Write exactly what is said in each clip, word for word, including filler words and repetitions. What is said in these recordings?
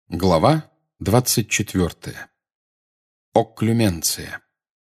Глава двадцать четвертая. Окклюменция.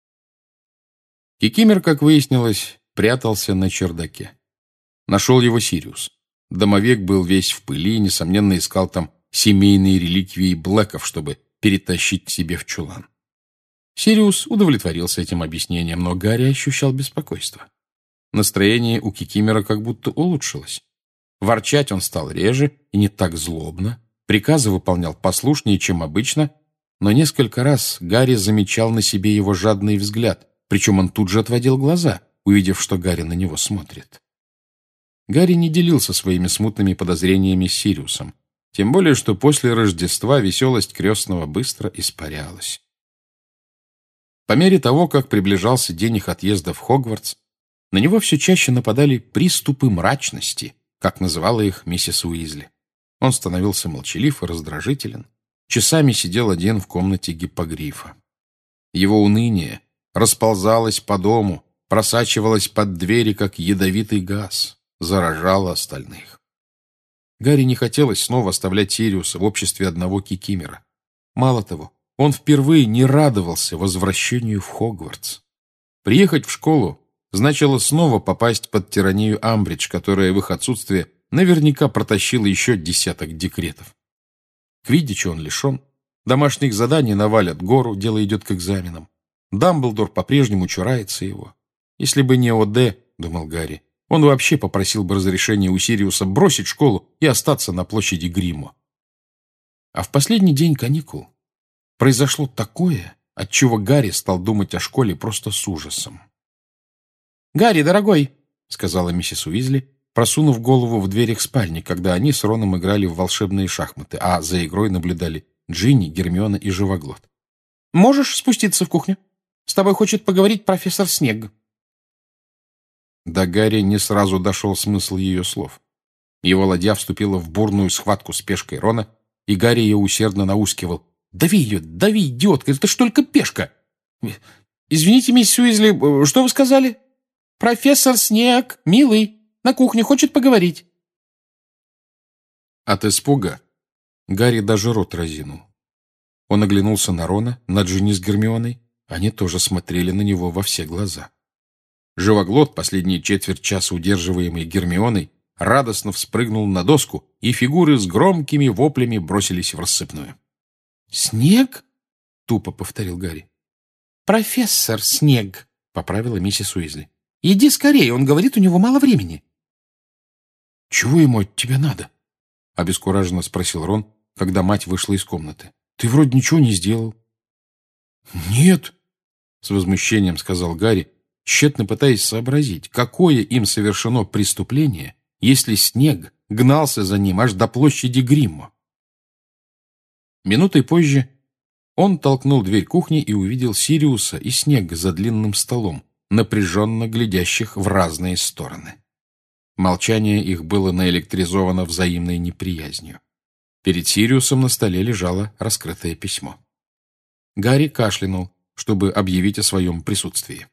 Кикимер, как выяснилось, прятался на чердаке. Нашел его Сириус. Домовик был весь в пыли и, несомненно, искал там семейные реликвии Блэков, чтобы перетащить себе в чулан. Сириус удовлетворился этим объяснением, но Гарри ощущал беспокойство. Настроение у Кикимера как будто улучшилось. Ворчать он стал реже и не так злобно. Приказы выполнял послушнее, чем обычно, но несколько раз Гарри замечал на себе его жадный взгляд, причем он тут же отводил глаза, увидев, что Гарри на него смотрит. Гарри не делился своими смутными подозрениями с Сириусом, тем более, что после Рождества веселость крестного быстро испарялась. По мере того, как приближался день их отъезда в Хогвартс, на него все чаще нападали приступы мрачности, как называла их миссис Уизли. Он становился молчалив и раздражителен, часами сидел один в комнате гиппогрифа. Его уныние расползалось по дому, просачивалось под двери, как ядовитый газ, заражало остальных. Гарри не хотелось снова оставлять Сириуса в обществе одного Кикимера. Мало того, он впервые не радовался возвращению в Хогвартс. Приехать в школу значило снова попасть под тиранию Амбридж, которая в их отсутствие наверняка протащила еще десяток декретов. Квиддича он лишен, домашних заданий навалят гору, дело идет к экзаменам. Дамблдор по-прежнему чурается его. Если бы не ОД, думал Гарри, он вообще попросил бы разрешения у Сириуса бросить школу и остаться на площади Гриммо. А в последний день каникул произошло такое, отчего Гарри стал думать о школе просто с ужасом. «Гарри, дорогой», — сказала миссис Уизли, просунув голову в дверь их спальни, когда они с Роном играли в волшебные шахматы, а за игрой наблюдали Джинни, Гермиона и Живоглот. «Можешь спуститься в кухню? С тобой хочет поговорить профессор Снегг». До Гарри не сразу дошел смысл ее слов. Его ладья вступила в бурную схватку с пешкой Рона, и Гарри ее усердно наускивал. «Дави ее, дави, идиотка, это ж только пешка!» «Извините, миссис Уизли, что вы сказали?» «Профессор Снегг, милый, на кухне хочет поговорить». От испуга Гарри даже рот разинул. Он оглянулся на Рона, на Джинни с Гермионой. Они тоже смотрели на него во все глаза. Живоглот, последние четверть часа удерживаемый Гермионой, радостно вспрыгнул на доску, и фигуры с громкими воплями бросились в рассыпную. «Снегг?» — тупо повторил Гарри. «Профессор Снегг», — поправила миссис Уизли. «Иди скорее, он говорит, у него мало времени». «Чего ему от тебя надо?» — обескураженно спросил Рон, когда мать вышла из комнаты. «Ты вроде ничего не сделал». «Нет», — с возмущением сказал Гарри, тщетно пытаясь сообразить, какое им совершено преступление, если Снегг гнался за ним аж до площади Гриммо. Минутой позже он толкнул дверь кухни и увидел Сириуса и Снегга за длинным столом, напряженно глядящих в разные стороны. Молчание их было наэлектризовано взаимной неприязнью. Перед Сириусом на столе лежало раскрытое письмо. Гарри кашлянул, чтобы объявить о своем присутствии.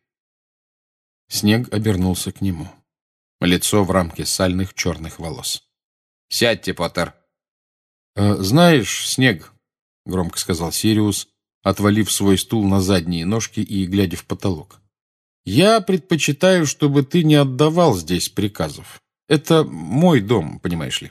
Снегг обернулся к нему. Лицо в рамке сальных черных волос. «Сядьте, Поттер!» «Э, «Знаешь, Снегг», — громко сказал Сириус, отвалив свой стул на задние ножки и глядя в потолок, «я предпочитаю, чтобы ты не отдавал здесь приказов. Это мой дом, понимаешь ли».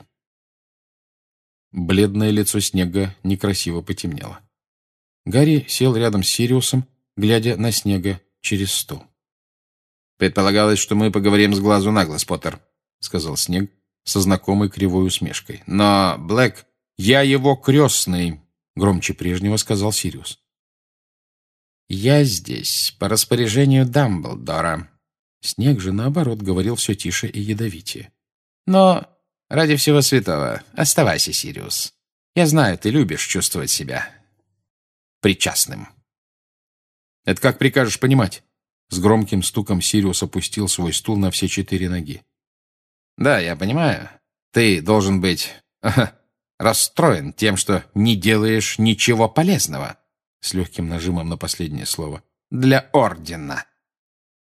Бледное лицо Снегга некрасиво потемнело. Гарри сел рядом с Сириусом, глядя на Снегга через стол. «Предполагалось, что мы поговорим с глазу на глаз, Поттер», — сказал Снегг со знакомой кривой усмешкой. «Но, Блэк, я его крестный», — громче прежнего сказал Сириус. «Я здесь по распоряжению Дамблдора». Снегг же, наоборот, говорил все тише и ядовитее. «Но ради всего святого оставайся, Сириус. Я знаю, ты любишь чувствовать себя причастным». «Это как прикажешь понимать?» С громким стуком Сириус опустил свой стул на все четыре ноги. «Да, я понимаю. Ты должен быть ага, расстроен тем, что не делаешь ничего полезного», с легким нажимом на последнее слово, «для Ордена».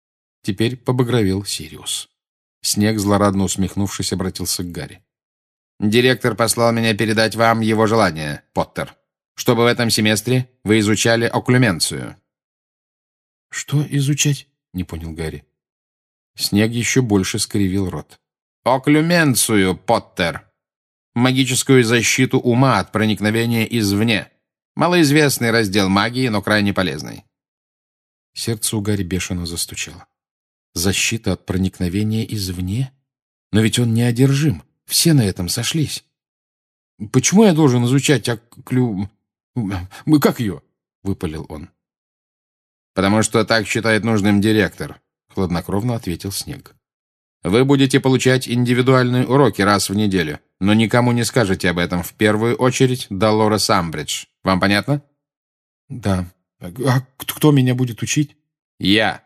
Теперь побагровел Сириус. Снегг, злорадно усмехнувшись, обратился к Гарри. Директор послал меня передать вам его желание, Поттер, чтобы в этом семестре вы изучали окклюменцию». «Что изучать?» — не понял Гарри. Снег еще больше скривил рот. «Окклюменцию, Поттер. Магическую защиту ума от проникновения извне. Малоизвестный раздел магии, но крайне полезный». Сердце у Гарри бешено застучало. «Защита от проникновения извне? Но ведь он неодержим. Все на этом сошлись. Почему я должен изучать оклю... Как ее?» — выпалил он. «Потому что так считает нужным директор», — хладнокровно ответил Снег. «Вы будете получать индивидуальные уроки раз в неделю, но никому не скажете об этом, в первую очередь Долорес Амбридж. Вам понятно?» «Да. А кто меня будет учить?» «Я».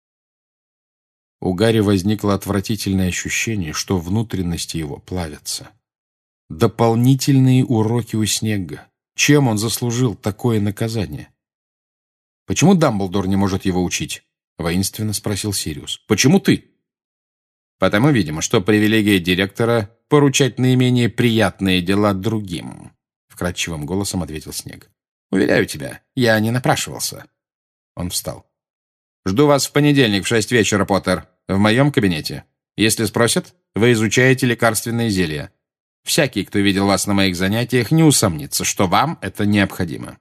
У Гарри возникло отвратительное ощущение, что внутренности его плавятся. Дополнительные уроки у Снегга. Чем он заслужил такое наказание? «Почему Дамблдор не может его учить?» — воинственно спросил Сириус. «Почему ты?» «Потому, видимо, что привилегия директора — поручать наименее приятные дела другим», — вкрадчивым голосом ответил Снег. «Уверяю тебя, я не напрашивался». Он встал. «Жду вас в понедельник в шесть вечера, Поттер, в моем кабинете. Если спросят, вы изучаете лекарственные зелья. Всякий, кто видел вас на моих занятиях, не усомнится, что вам это необходимо».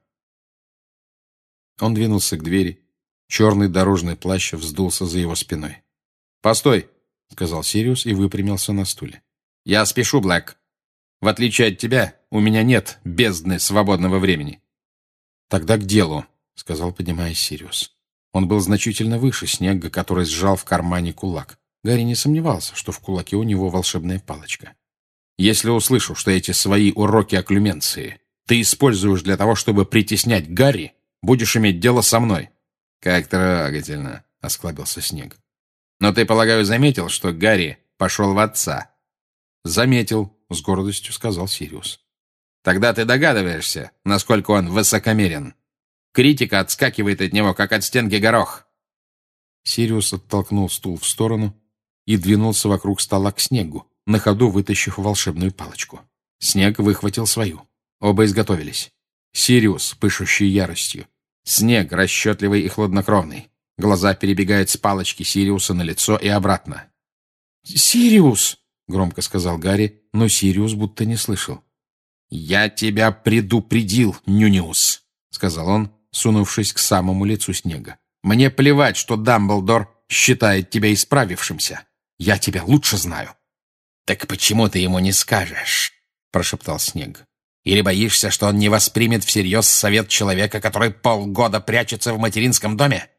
Он двинулся к двери. Черный дорожный плащ вздулся за его спиной. «Постой», — сказал Сириус и выпрямился на стуле. «Я спешу, Блэк. В отличие от тебя, у меня нет бездны свободного времени». «Тогда к делу», — сказал, поднимаясь Сириус. Он был значительно выше Снегга, который сжал в кармане кулак. Гарри не сомневался, что в кулаке у него волшебная палочка. «Если услышу, что эти свои уроки окклюменции ты используешь для того, чтобы притеснять Гарри, будешь иметь дело со мной». «Как трогательно», — осклабился Снег. «Но ты, полагаю, заметил, что Гарри пошел в отца?» «Заметил», — с гордостью сказал Сириус. «Тогда ты догадываешься, насколько он высокомерен. Критика отскакивает от него, как от стенки горох». Сириус оттолкнул стул в сторону и двинулся вокруг стола к Снеггу, на ходу вытащив волшебную палочку. Снег выхватил свою. Оба изготовились. Сириус, пышущий яростью. Снег, расчетливый и хладнокровный. Глаза перебегают с палочки Сириуса на лицо и обратно. «Сириус!» — громко сказал Гарри, но Сириус будто не слышал. «Я тебя предупредил, Нюниус!» — сказал он, сунувшись к самому лицу Снега. «Мне плевать, что Дамблдор считает тебя исправившимся. Я тебя лучше знаю». «Так почему ты ему не скажешь?» — прошептал Снег. «Или боишься, что он не воспримет всерьез совет человека, который полгода прячется в материнском доме?»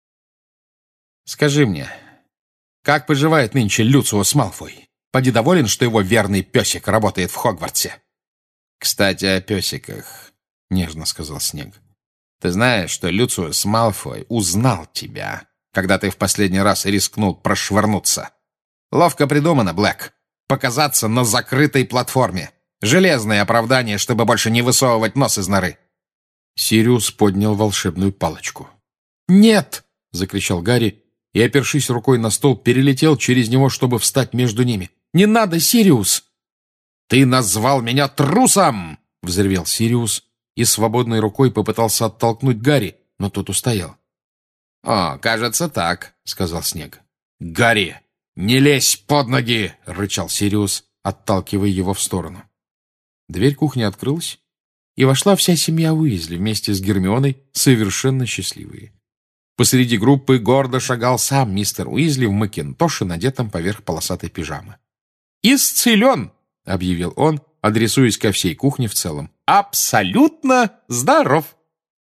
«Скажи мне, как поживает нынче Люциус Малфой? Поди доволен, что его верный песик работает в Хогвартсе?» «Кстати, о песиках», — нежно сказал Снег. «Ты знаешь, что Люциус Малфой узнал тебя, когда ты в последний раз рискнул прошвырнуться? Ловко придумано, Блэк. Показаться на закрытой платформе. Железное оправдание, чтобы больше не высовывать нос из норы». Сириус поднял волшебную палочку. «Нет!» — закричал Гарри и, опершись рукой на стол, перелетел через него, чтобы встать между ними. «Не надо, Сириус!» «Ты назвал меня трусом!» — взревел Сириус и свободной рукой попытался оттолкнуть Гарри, но тот устоял. «О, кажется, так», — сказал Снег. «Гарри, не лезь под ноги!» — рычал Сириус, отталкивая его в сторону. Дверь кухни открылась, и вошла вся семья Уизли вместе с Гермионой, совершенно счастливые. Посреди группы гордо шагал сам мистер Уизли в макинтоше, надетом поверх полосатой пижамы. «Исцелен!» — объявил он, адресуясь ко всей кухне в целом. «Абсолютно здоров!»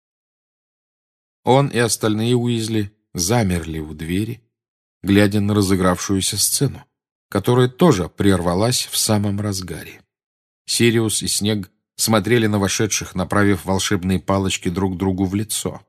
Он и остальные Уизли замерли у двери, глядя на разыгравшуюся сцену, которая тоже прервалась в самом разгаре. Сириус и Снег смотрели на вошедших, направив волшебные палочки друг другу в лицо.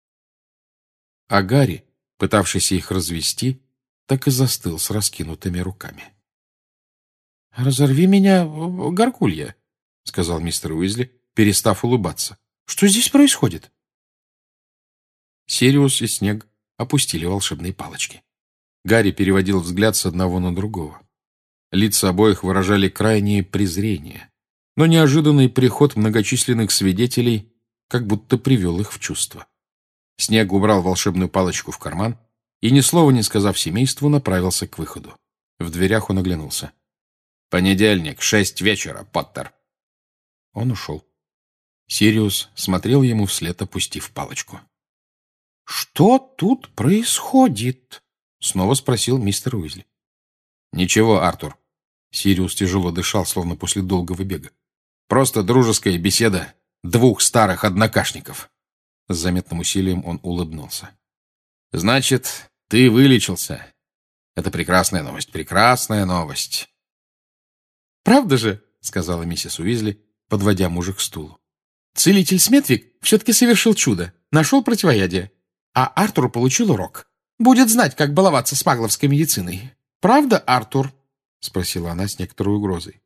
А Гарри, пытавшийся их развести, так и застыл с раскинутыми руками. «Разорви меня, горгулья», — сказал мистер Уизли, перестав улыбаться. «Что здесь происходит?» Сириус и Снег опустили волшебные палочки. Гарри переводил взгляд с одного на другого. Лица обоих выражали крайнее презрение, но неожиданный приход многочисленных свидетелей как будто привел их в чувство. Снег убрал волшебную палочку в карман и, ни слова не сказав семейству, направился к выходу. В дверях он оглянулся. «Понедельник, шесть вечера, Поттер». Он ушел. Сириус смотрел ему вслед, опустив палочку. «Что тут происходит?» — снова спросил мистер Уизли. «Ничего, Артур». Сириус тяжело дышал, словно после долгого бега. «Просто дружеская беседа двух старых однокашников». С заметным усилием он улыбнулся. «Значит, ты вылечился. Это прекрасная новость, прекрасная новость». «Правда же?» — сказала миссис Уизли, подводя мужа к стулу. «Целитель Сметвик все-таки совершил чудо, нашел противоядие, а Артур получил урок. Будет знать, как баловаться с магловской медициной. Правда, Артур?» — спросила она с некоторой угрозой.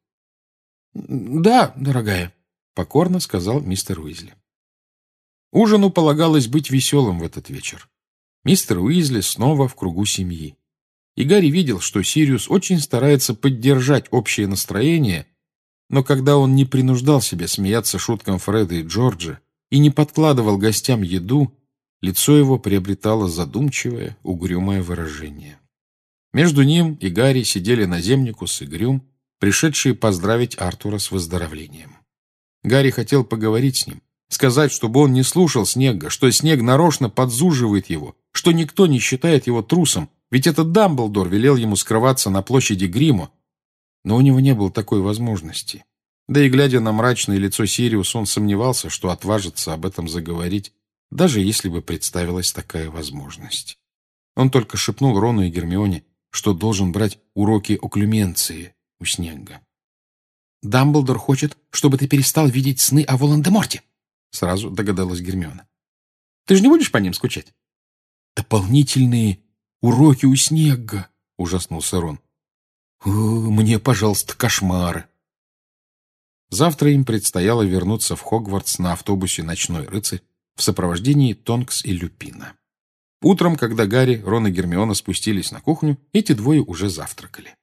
«Да, дорогая», — покорно сказал мистер Уизли. Ужину полагалось быть веселым в этот вечер. Мистер Уизли снова в кругу семьи. И Гарри видел, что Сириус очень старается поддержать общее настроение, но когда он не принуждал себя смеяться шуткам Фреда и Джорджа и не подкладывал гостям еду, лицо его приобретало задумчивое, угрюмое выражение. Между ним и Гарри сидели наземникус и Грюм, пришедшие поздравить Артура с выздоровлением. Гарри хотел поговорить с ним, сказать, чтобы он не слушал Снегга, что Снегг нарочно подзуживает его, что никто не считает его трусом, ведь этот Дамблдор велел ему скрываться на площади Гримо. Но у него не было такой возможности. Да и глядя на мрачное лицо Сириуса, он сомневался, что отважится об этом заговорить, даже если бы представилась такая возможность. Он только шепнул Рону и Гермионе, что должен брать уроки оклюменции у Снегга. «Дамблдор хочет, чтобы ты перестал видеть сны о Волан-де-Морте», — сразу догадалась Гермиона. «Ты же не будешь по ним скучать?» «Дополнительные уроки у Снегга», — ужаснулся Рон. «Мне, пожалуйста, кошмары». Завтра им предстояло вернуться в Хогвартс на автобусе «Ночной рыцарь» в сопровождении Тонкс и Люпина. Утром, когда Гарри, Рон и Гермиона спустились на кухню, эти двое уже завтракали.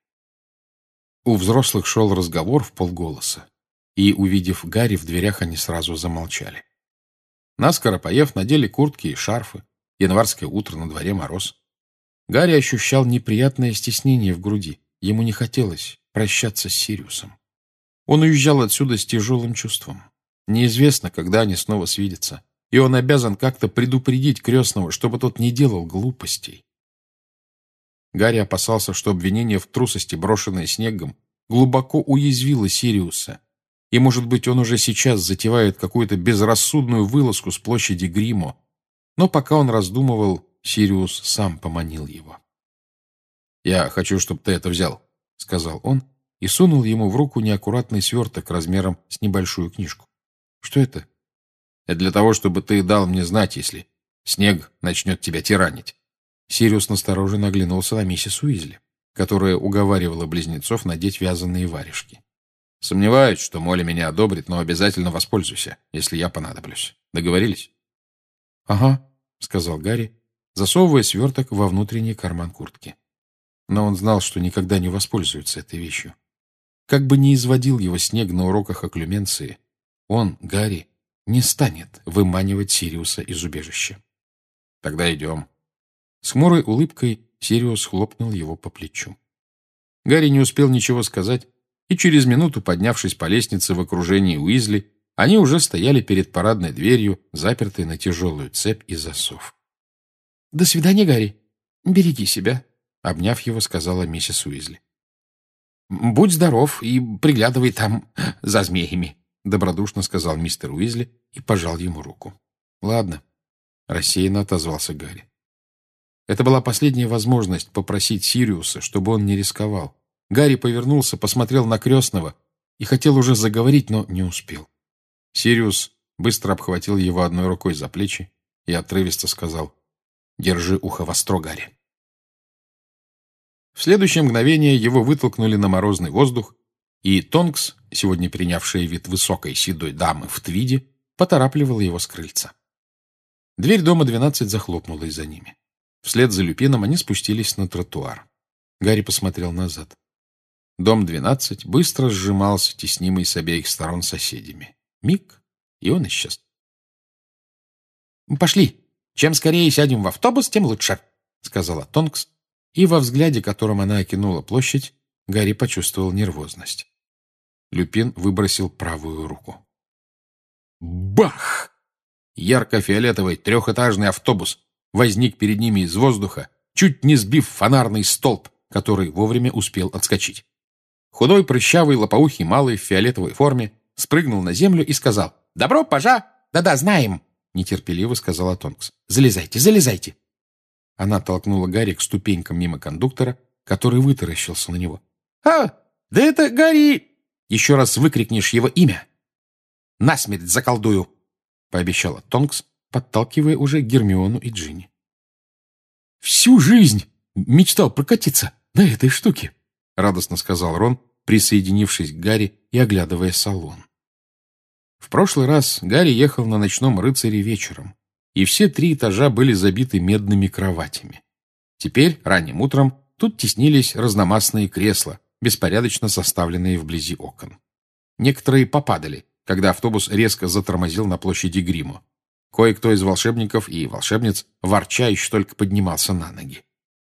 У взрослых шел разговор в полголоса, и, увидев Гарри, в дверях они сразу замолчали. Наскоро поев, надели куртки и шарфы. Январское утро, на дворе мороз. Гарри ощущал неприятное стеснение в груди. Ему не хотелось прощаться с Сириусом. Он уезжал отсюда с тяжелым чувством. Неизвестно, когда они снова свидятся, и он обязан как-то предупредить крестного, чтобы тот не делал глупостей. Гарри опасался, что обвинение в трусости, брошенное Снеггом, глубоко уязвило Сириуса, и, может быть, он уже сейчас затевает какую-то безрассудную вылазку с площади Гримо. Но пока он раздумывал, Сириус сам поманил его. «Я хочу, чтобы ты это взял», — сказал он, и сунул ему в руку неаккуратный сверток размером с небольшую книжку. «Что это?» «Это для того, чтобы ты дал мне знать, если Снегг начнет тебя тиранить». Сириус настороженно оглянулся на миссис Уизли, которая уговаривала близнецов надеть вязаные варежки. «Сомневаюсь, что Молли меня одобрит, но обязательно воспользуйся, если я понадоблюсь. Договорились?» «Ага», — сказал Гарри, засовывая сверток во внутренний карман куртки. Но он знал, что никогда не воспользуется этой вещью. Как бы ни изводил его Снегг на уроках оклюменции, он, Гарри, не станет выманивать Сириуса из убежища. «Тогда идем». С хмурой улыбкой Сириус хлопнул его по плечу. Гарри не успел ничего сказать, и через минуту, поднявшись по лестнице в окружении Уизли, они уже стояли перед парадной дверью, запертой на тяжелую цепь и засов. «До свидания, Гарри. Береги себя», — обняв его, сказала миссис Уизли. «Будь здоров и приглядывай там за змеями», — добродушно сказал мистер Уизли и пожал ему руку. «Ладно», — рассеянно отозвался Гарри. Это была последняя возможность попросить Сириуса, чтобы он не рисковал. Гарри повернулся, посмотрел на крестного и хотел уже заговорить, но не успел. Сириус быстро обхватил его одной рукой за плечи и отрывисто сказал: «Держи ухо востро, Гарри». В следующее мгновение его вытолкнули на морозный воздух, и Тонкс, сегодня принявшая вид высокой седой дамы в твиде, поторапливала его с крыльца. Дверь дома двенадцать захлопнулась за ними. Вслед за Люпином они спустились на тротуар. Гарри посмотрел назад. Дом двенадцать быстро сжимался, теснимый с обеих сторон соседями. Миг, и он исчез. «Пошли. Чем скорее сядем в автобус, тем лучше», — сказала Тонкс, и во взгляде, которым она окинула площадь, Гарри почувствовал нервозность. Люпин выбросил правую руку. Бах! Ярко-фиолетовый трехэтажный автобус возник перед ними из воздуха, чуть не сбив фонарный столб, который вовремя успел отскочить. Худой, прыщавый, лопоухий малый в фиолетовой форме спрыгнул на землю и сказал: «Добро, пожа!» «Да-да, знаем!» — нетерпеливо сказала Тонкс. «Залезайте, залезайте!» Она толкнула Гарри к ступенькам мимо кондуктора, который вытаращился на него. «А, да это Гарри!» «Еще раз выкрикнешь его имя, насмерть заколдую!» — пообещала Тонкс, подталкивая уже Гермиону и Джинни. «Всю жизнь мечтал прокатиться на этой штуке», — радостно сказал Рон, присоединившись к Гарри и оглядывая салон. В прошлый раз Гарри ехал на ночном рыцаре вечером, и все три этажа были забиты медными кроватями. Теперь, ранним утром, тут теснились разномастные кресла, беспорядочно составленные вблизи окон. Некоторые попадали, когда автобус резко затормозил на площади Гриммо. Кое-кто из волшебников и волшебниц, ворча, еще только поднимался на ноги.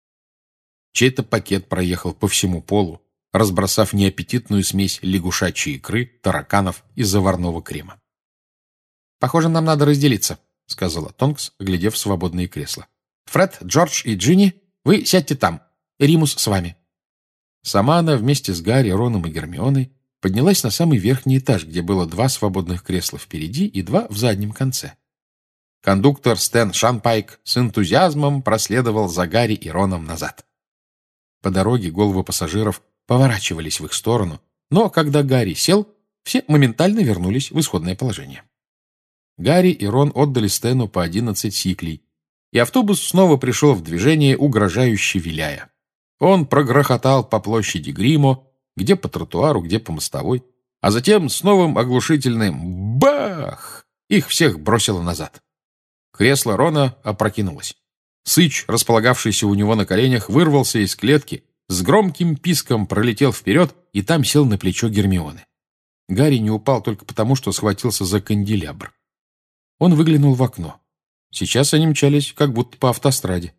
Чей-то пакет проехал по всему полу, разбросав неаппетитную смесь лягушачьей икры, тараканов и заварного крема. «Похоже, нам надо разделиться», — сказала Тонкс, глядев в свободные кресла. «Фред, Джордж и Джинни, вы сядьте там. Римус с вами». Сама она вместе с Гарри, Роном и Гермионой поднялась на самый верхний этаж, где было два свободных кресла впереди и два в заднем конце. Кондуктор Стэн Шанпайк с энтузиазмом проследовал за Гарри и Роном назад. По дороге головы пассажиров поворачивались в их сторону, но когда Гарри сел, все моментально вернулись в исходное положение. Гарри и Рон отдали Стэну по одиннадцать сиклей, и автобус снова пришел в движение, угрожающе виляя. Он прогрохотал по площади Гриммо, где по тротуару, где по мостовой, а затем с новым оглушительным «бах!» их всех бросило назад. Кресло Рона опрокинулось. Сыч, располагавшийся у него на коленях, вырвался из клетки, с громким писком пролетел вперед и там сел на плечо Гермионы. Гарри не упал только потому, что схватился за канделябр. Он выглянул в окно. Сейчас они мчались как будто по автостраде.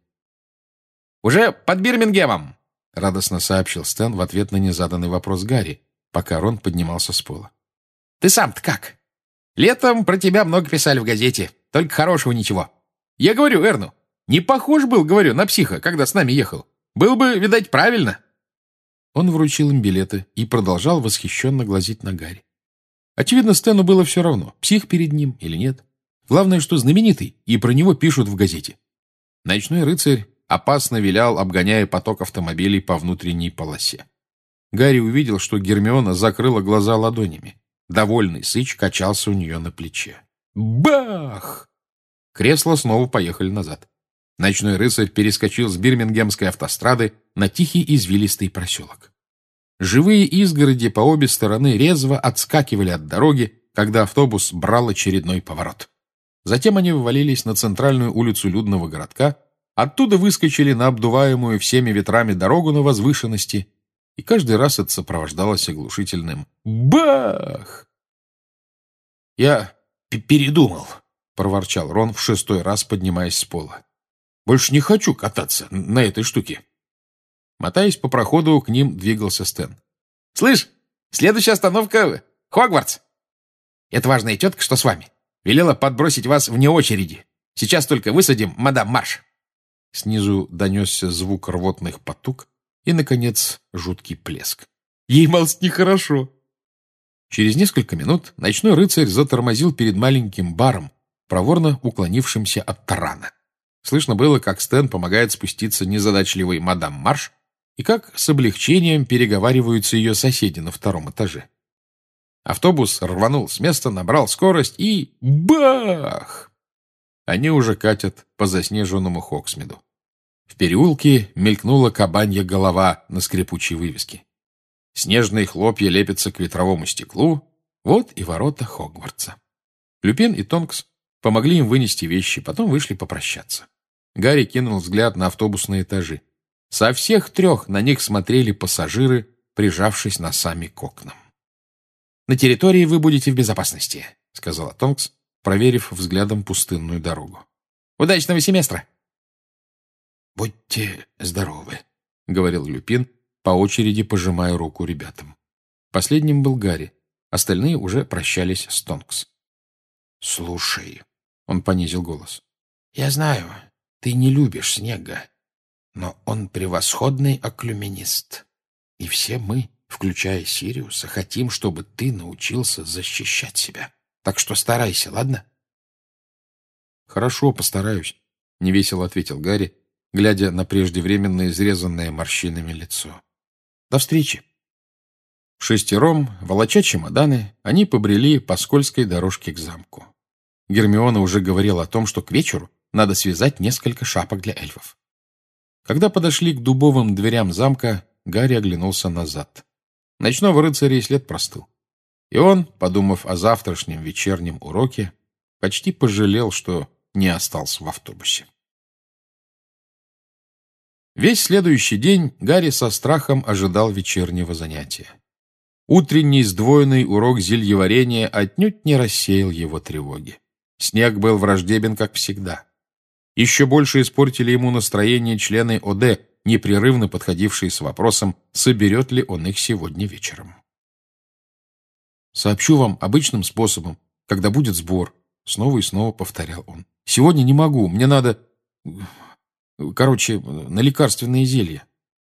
«Уже под Бирмингемом!» — радостно сообщил Стэн в ответ на незаданный вопрос Гарри, пока Рон поднимался с пола. «Ты сам-то как? Летом про тебя много писали в газете, только хорошего ничего. Я говорю Эрну, не похож был, говорю, на психа, когда с нами ехал. Был бы, видать, правильно». Он вручил им билеты и продолжал восхищенно глазеть на Гарри. Очевидно, Стэну было все равно, псих перед ним или нет. Главное, что знаменитый, и про него пишут в газете. Ночной рыцарь опасно вилял, обгоняя поток автомобилей по внутренней полосе. Гарри увидел, что Гермиона закрыла глаза ладонями. Довольный Сыч качался у нее на плече. Бах! Кресла снова поехали назад. Ночной рыцарь перескочил с Бирмингемской автострады на тихий извилистый проселок. Живые изгороди по обе стороны резво отскакивали от дороги, когда автобус брал очередной поворот. Затем они вывалились на центральную улицу людного городка, оттуда выскочили на обдуваемую всеми ветрами дорогу на возвышенности, и каждый раз это сопровождалось оглушительным «бах!». «Я передумал», — проворчал Рон в шестой раз, поднимаясь с пола. «Больше не хочу кататься на этой штуке». Мотаясь по проходу, к ним двигался Стэн. «Слышь, следующая остановка — Хогвартс. Это важная тетка, что с вами. Велела подбросить вас вне очереди. Сейчас только высадим, мадам Марш». Снизу донесся звук рвотных потуг и, наконец, жуткий плеск. «Ей, малость, нехорошо». Через несколько минут ночной рыцарь затормозил перед маленьким баром, проворно уклонившимся от тарана. Слышно было, как Стэн помогает спуститься незадачливой мадам Марш и как с облегчением переговариваются ее соседи на втором этаже. Автобус рванул с места, набрал скорость и... бах! Они уже катят по заснеженному Хоксмиду. В переулке мелькнула кабанья голова на скрипучей вывеске. Снежные хлопья лепятся к ветровому стеклу. Вот и ворота Хогвартса. Люпин и Тонкс помогли им вынести вещи, потом вышли попрощаться. Гарри кинул взгляд на автобусные этажи. Со всех трех на них смотрели пассажиры, прижавшись носами к окнам. «На территории вы будете в безопасности», — сказала Тонкс, проверив взглядом пустынную дорогу. «Удачного семестра!» «Будьте здоровы», — говорил Люпин, по очереди пожимая руку ребятам. Последним был Гарри, остальные уже прощались с Тонкс. «Слушай», — он понизил голос, — «я знаю, ты не любишь Снега, но он превосходный окклюменист, и все мы, включая Сириуса, хотим, чтобы ты научился защищать себя. Так что старайся, ладно?» «Хорошо, постараюсь», — невесело ответил Гарри, глядя на преждевременно изрезанное морщинами лицо. «До встречи!» Шестером, волоча чемоданы, они побрели по скользкой дорожке к замку. Гермиона уже говорила о том, что к вечеру надо связать несколько шапок для эльфов. Когда подошли к дубовым дверям замка, Гарри оглянулся назад. Ночного рыцаря и след простыл. И он, подумав о завтрашнем вечернем уроке, почти пожалел, что не остался в автобусе. Весь следующий день Гарри со страхом ожидал вечернего занятия. Утренний сдвоенный урок зельеварения отнюдь не рассеял его тревоги. Снег был враждебен, как всегда. Еще больше испортили ему настроение члены ОД, непрерывно подходившие с вопросом, соберет ли он их сегодня вечером. «Сообщу вам обычным способом, когда будет сбор», — снова и снова повторял он. «Сегодня не могу, мне надо... Короче, на лекарственные зелья».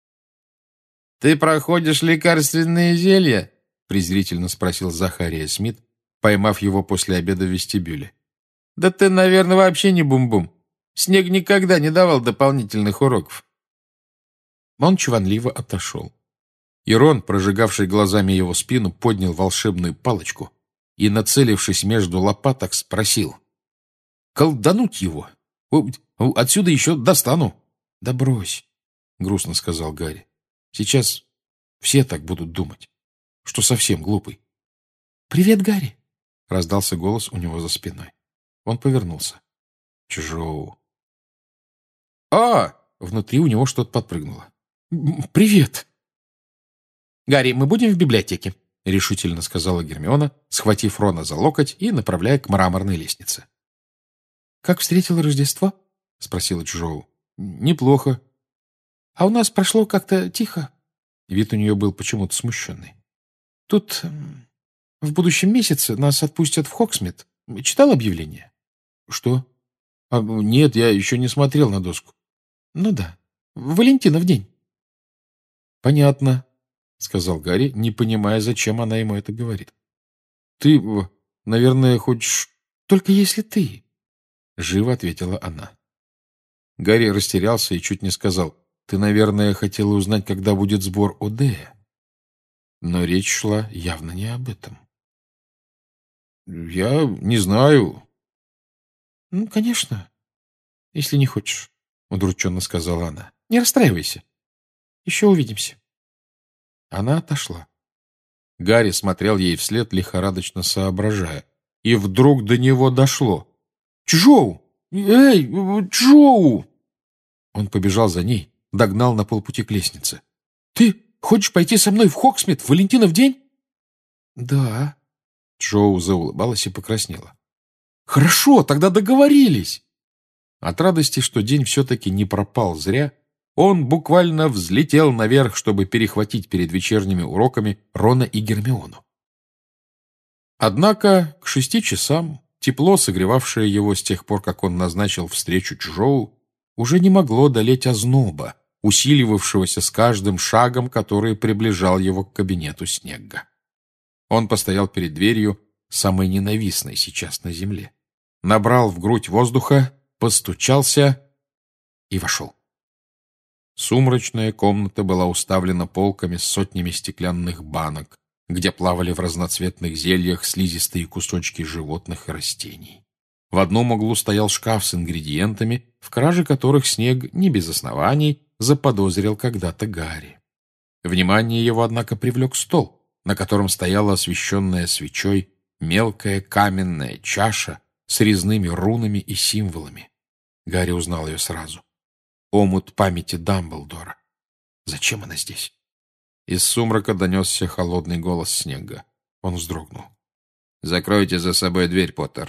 «Ты проходишь лекарственные зелья?» — презрительно спросил Захария Смит, поймав его после обеда в вестибюле. «Да ты, наверное, вообще не бум-бум. Снег никогда не давал дополнительных уроков». Он чванливо отошел. Ирон, прожигавший глазами его спину, поднял волшебную палочку и, нацелившись между лопаток, спросил. «Колдануть его? Отсюда еще достану». «Да брось», — грустно сказал Гарри. «Сейчас все так будут думать, что совсем глупый». «Привет, Гарри», — раздался голос у него за спиной. Он повернулся. «Чжоу». «А!» — внутри у него что-то подпрыгнуло. «Привет!» «Гарри, мы будем в библиотеке», — решительно сказала Гермиона, схватив Рона за локоть и направляя к мраморной лестнице. «Как встретила Рождество?» — спросила Чжоу. «Неплохо». «А у нас прошло как-то тихо». Вид у нее был почему-то смущенный. «Тут в будущем месяце нас отпустят в Хоксмит. Читал объявление?» «Что?» а, «Нет, я еще не смотрел на доску». «Ну да. Валентинов день». «Понятно», — сказал Гарри, не понимая, зачем она ему это говорит. «Ты, наверное, хочешь...» «Только если ты...» — живо ответила она. Гарри растерялся и чуть не сказал. «Ты, наверное, хотела узнать, когда будет сбор ОД». Но речь шла явно не об этом. «Я не знаю». «Ну, конечно, если не хочешь», — удрученно сказала она. «Не расстраивайся. Еще увидимся». Она отошла. Гарри смотрел ей вслед, лихорадочно соображая. И вдруг до него дошло. «Чжоу! Эй, Чжоу!» Он побежал за ней, догнал на полпути к лестнице. «Ты хочешь пойти со мной в Хоксмит в Валентинов день?» «Да». Чжоу заулыбалась и покраснела. «Хорошо, тогда договорились». От радости, что день все-таки не пропал зря, он буквально взлетел наверх, чтобы перехватить перед вечерними уроками Рона и Гермиону. Однако к шести часам тепло, согревавшее его с тех пор, как он назначил встречу Чжоу, уже не могло одолеть озноба, усиливавшегося с каждым шагом, который приближал его к кабинету Снегга. Он постоял перед дверью, самой ненавистной сейчас на земле, набрал в грудь воздуха, постучался и вошел. Сумрачная комната была уставлена полками с сотнями стеклянных банок, где плавали в разноцветных зельях слизистые кусочки животных и растений. В одном углу стоял шкаф с ингредиентами, в краже которых Снег не без оснований заподозрил когда-то Гарри. Внимание его, однако, привлек стол, на котором стояла освещенная свечой мелкая каменная чаша с резными рунами и символами. Гарри узнал ее сразу. Омут памяти Дамблдора. Зачем она здесь? Из сумрака донесся холодный голос Снегга. Он вздрогнул. «Закройте за собой дверь, Поттер».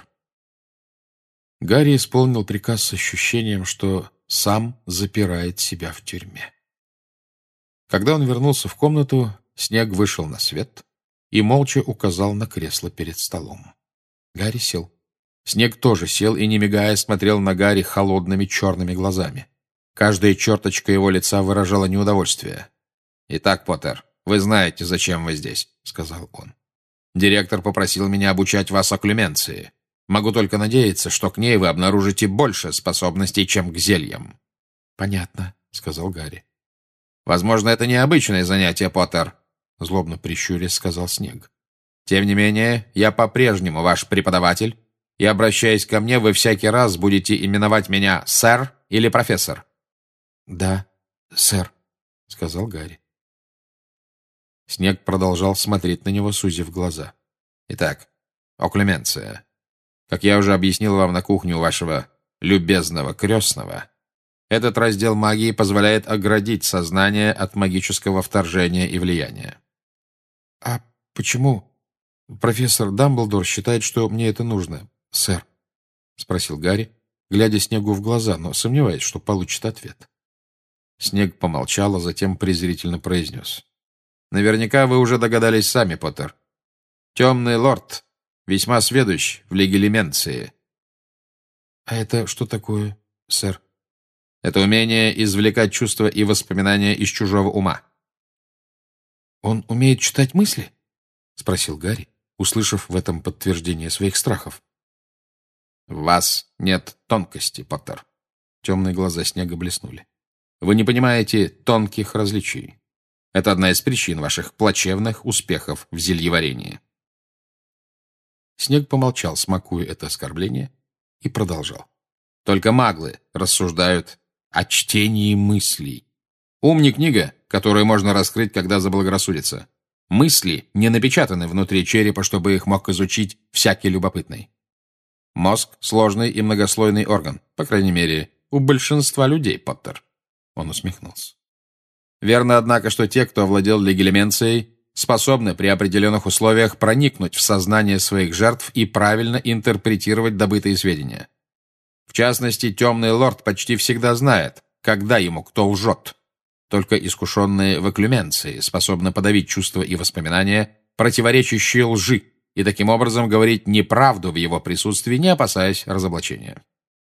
Гарри исполнил приказ с ощущением, что сам запирает себя в тюрьме. Когда он вернулся в комнату, Снегг вышел на свет и молча указал на кресло перед столом. Гарри сел. Снегг тоже сел и, не мигая, смотрел на Гарри холодными черными глазами. Каждая черточка его лица выражала неудовольствие. «Итак, Поттер, вы знаете, зачем вы здесь», — сказал он. «Директор попросил меня обучать вас окклюменции. Могу только надеяться, что к ней вы обнаружите больше способностей, чем к зельям». «Понятно», — сказал Гарри. «Возможно, это необычное занятие, Поттер», — злобно прищурясь сказал Снегг. «Тем не менее, я по-прежнему ваш преподаватель, и, обращаясь ко мне, вы всякий раз будете именовать меня сэр или профессор». «Да, сэр», — сказал Гарри. Снегг продолжал смотреть на него, сузив глаза. «Итак, окклюменция. Как я уже объяснил вам на кухне у вашего любезного крестного, этот раздел магии позволяет оградить сознание от магического вторжения и влияния». «А почему профессор Дамблдор считает, что мне это нужно, сэр?» — спросил Гарри, глядя Снеггу в глаза, но сомневаясь, что получит ответ. Снегг помолчал, а затем презрительно произнес. «Наверняка вы уже догадались сами, Поттер. Темный лорд весьма сведущ в легилименции». «А это что такое, сэр?» «Это умение извлекать чувства и воспоминания из чужого ума». «Он умеет читать мысли?» — спросил Гарри, услышав в этом подтверждение своих страхов. «В вас нет тонкости, Поттер». Темные глаза Снегга блеснули. «Вы не понимаете тонких различий. Это одна из причин ваших плачевных успехов в зельеварении». Снегг помолчал, смакуя это оскорбление, и продолжал. «Только маглы рассуждают о чтении мыслей. Ум не книга, которую можно раскрыть, когда заблагорассудится. Мысли не напечатаны внутри черепа, чтобы их мог изучить всякий любопытный. Мозг — сложный и многослойный орган, по крайней мере, у большинства людей, Поттер». Он усмехнулся. «Верно, однако, что те, кто овладел легилименцией, способны при определенных условиях проникнуть в сознание своих жертв и правильно интерпретировать добытые сведения. В частности, темный лорд почти всегда знает, когда ему кто лжет. Только искушенные в окклюменции способны подавить чувства и воспоминания, противоречащие лжи, и таким образом говорить неправду в его присутствии, не опасаясь разоблачения».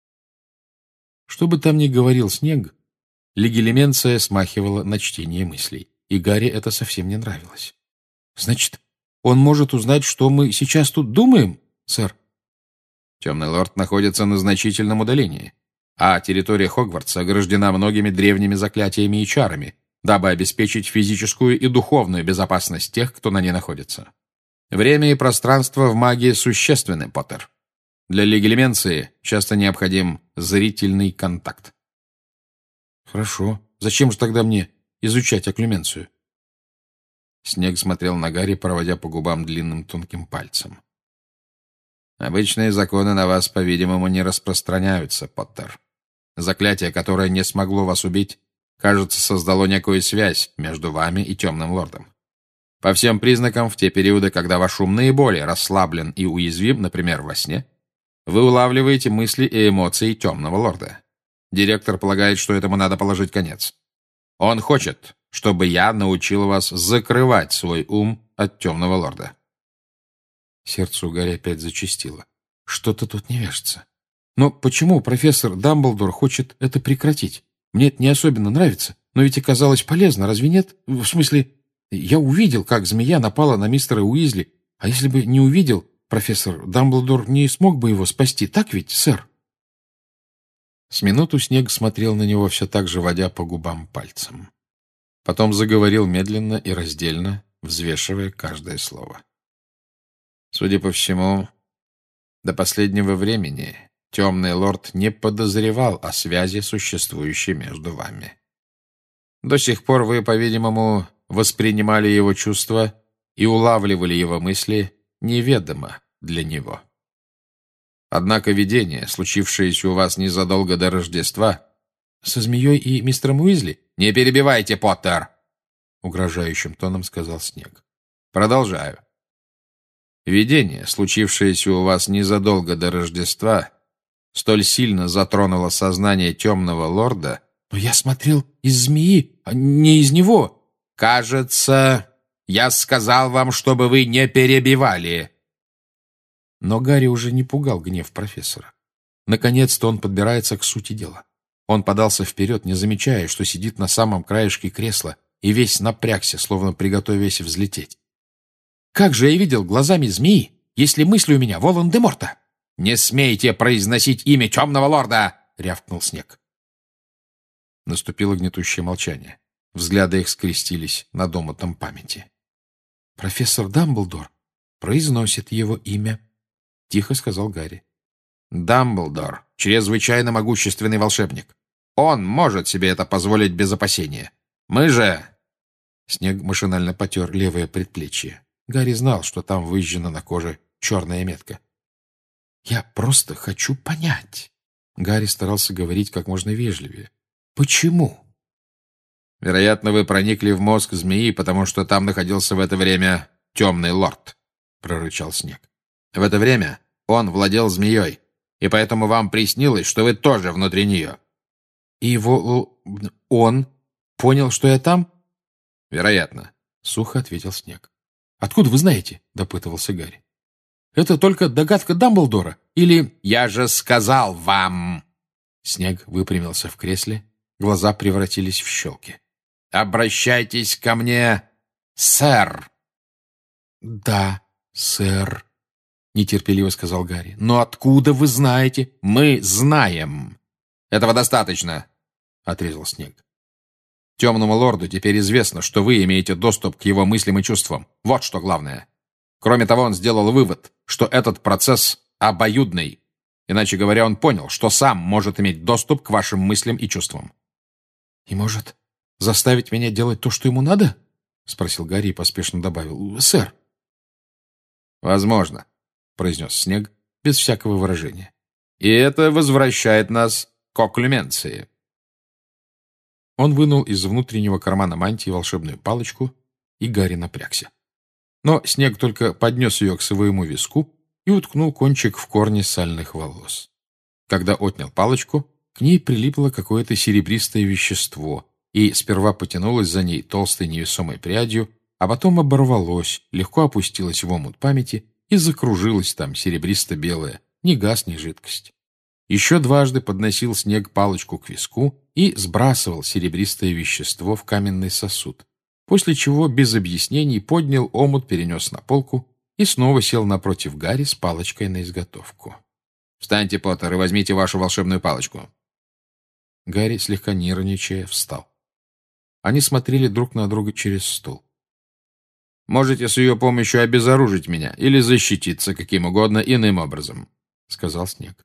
Что бы там ни говорил Снегг, легилименция смахивала на чтение мыслей, и Гарри это совсем не нравилось. «Значит, он может узнать, что мы сейчас тут думаем, сэр?» «Темный лорд находится на значительном удалении, а территория Хогвартса ограждена многими древними заклятиями и чарами, дабы обеспечить физическую и духовную безопасность тех, кто на ней находится. Время и пространство в магии существенны, Поттер. Для легилименции часто необходим зрительный контакт». «Хорошо. Зачем же тогда мне изучать окклюменцию?» Снегг смотрел на Гарри, проводя по губам длинным тонким пальцем. «Обычные законы на вас, по-видимому, не распространяются, Поттер. Заклятие, которое не смогло вас убить, кажется, создало некую связь между вами и темным лордом. По всем признакам, в те периоды, когда ваш ум наиболее расслаблен и уязвим, например, во сне, вы улавливаете мысли и эмоции темного лорда. Директор полагает, что этому надо положить конец. Он хочет, чтобы я научил вас закрывать свой ум от темного лорда». Сердце у Гарри опять зачастило. Что-то тут не вяжется. Но почему профессор Дамблдор хочет это прекратить? Мне это не особенно нравится, но ведь оказалось полезно, разве нет? В смысле, я увидел, как змея напала на мистера Уизли, а если бы не увидел, профессор Дамблдор не смог бы его спасти, так ведь, сэр? С минуту Снегг смотрел на него, все так же водя по губам пальцем. Потом заговорил медленно и раздельно, взвешивая каждое слово. «Судя по всему, до последнего времени темный лорд не подозревал о связи, существующей между вами. До сих пор вы, по-видимому, воспринимали его чувства и улавливали его мысли неведомо для него. Однако видение, случившееся у вас незадолго до Рождества, со змеей и мистером Уизли? Не перебивайте, Поттер! — угрожающим тоном сказал Снег. «Продолжаю. Видение, случившееся у вас незадолго до Рождества, столь сильно затронуло сознание темного лорда...» «Но я смотрел из змеи, а не из него!» «Кажется, я сказал вам, чтобы вы не перебивали!» Но Гарри уже не пугал гнев профессора. Наконец-то он подбирается к сути дела. Он подался вперед, не замечая, что сидит на самом краешке кресла, и весь напрягся, словно приготовясь взлететь. «Как же я видел глазами змеи, если мысли у меня Волан-де-Морта!» «Не смейте произносить имя темного лорда!» — рявкнул Снег. Наступило гнетущее молчание. Взгляды их скрестились над омутом памяти. «Профессор Дамблдор произносит его имя», — тихо сказал Гарри. «Дамблдор — чрезвычайно могущественный волшебник. Он может себе это позволить без опасения. Мы же...» Снег машинально потер левое предплечье. Гарри знал, что там выжжена на коже черная метка. «Я просто хочу понять». Гарри старался говорить как можно вежливее. «Почему?» «Вероятно, вы проникли в мозг змеи, потому что там находился в это время темный лорд», — прорычал Снег. «В это время он владел змеей, и поэтому вам приснилось, что вы тоже внутри нее». «И его... он понял, что я там?» «Вероятно», — сухо ответил Снег. «Откуда вы знаете?» — допытывался Гарри. «Это только догадка Дамблдора? Или...» «Я же сказал вам!» Снег выпрямился в кресле, глаза превратились в щелки. «Обращайтесь ко мне, сэр!» «Да, сэр», — нетерпеливо сказал Гарри. «Но откуда вы знаете?» «Мы знаем!» «Этого достаточно!» — отрезал Снег. «Темному лорду теперь известно, что вы имеете доступ к его мыслям и чувствам. Вот что главное. Кроме того, он сделал вывод, что этот процесс обоюдный. Иначе говоря, он понял, что сам может иметь доступ к вашим мыслям и чувствам». «И может заставить меня делать то, что ему надо?» — спросил Гарри и поспешно добавил. «Сэр». «Возможно», — произнес Снег без всякого выражения. «И это возвращает нас к окклюменции». Он вынул из внутреннего кармана мантии волшебную палочку, и Гарри напрягся. Но Снег только поднес ее к своему виску и уткнул кончик в корни сальных волос. Когда отнял палочку, к ней прилипло какое-то серебристое вещество, и сперва потянулось за ней толстой невесомой прядью, а потом оборвалось, легко опустилось в омут памяти и закружилось там серебристо-белое, ни газ, ни жидкость. Еще дважды подносил Снег палочку к виску и сбрасывал серебристое вещество в каменный сосуд, после чего без объяснений поднял омут, перенес на полку и снова сел напротив Гарри с палочкой на изготовку. «Встаньте, Поттер, и возьмите вашу волшебную палочку». Гарри, слегка нервничая, встал. Они смотрели друг на друга через стол. «Можете с ее помощью обезоружить меня или защититься каким угодно иным образом», — сказал Снег.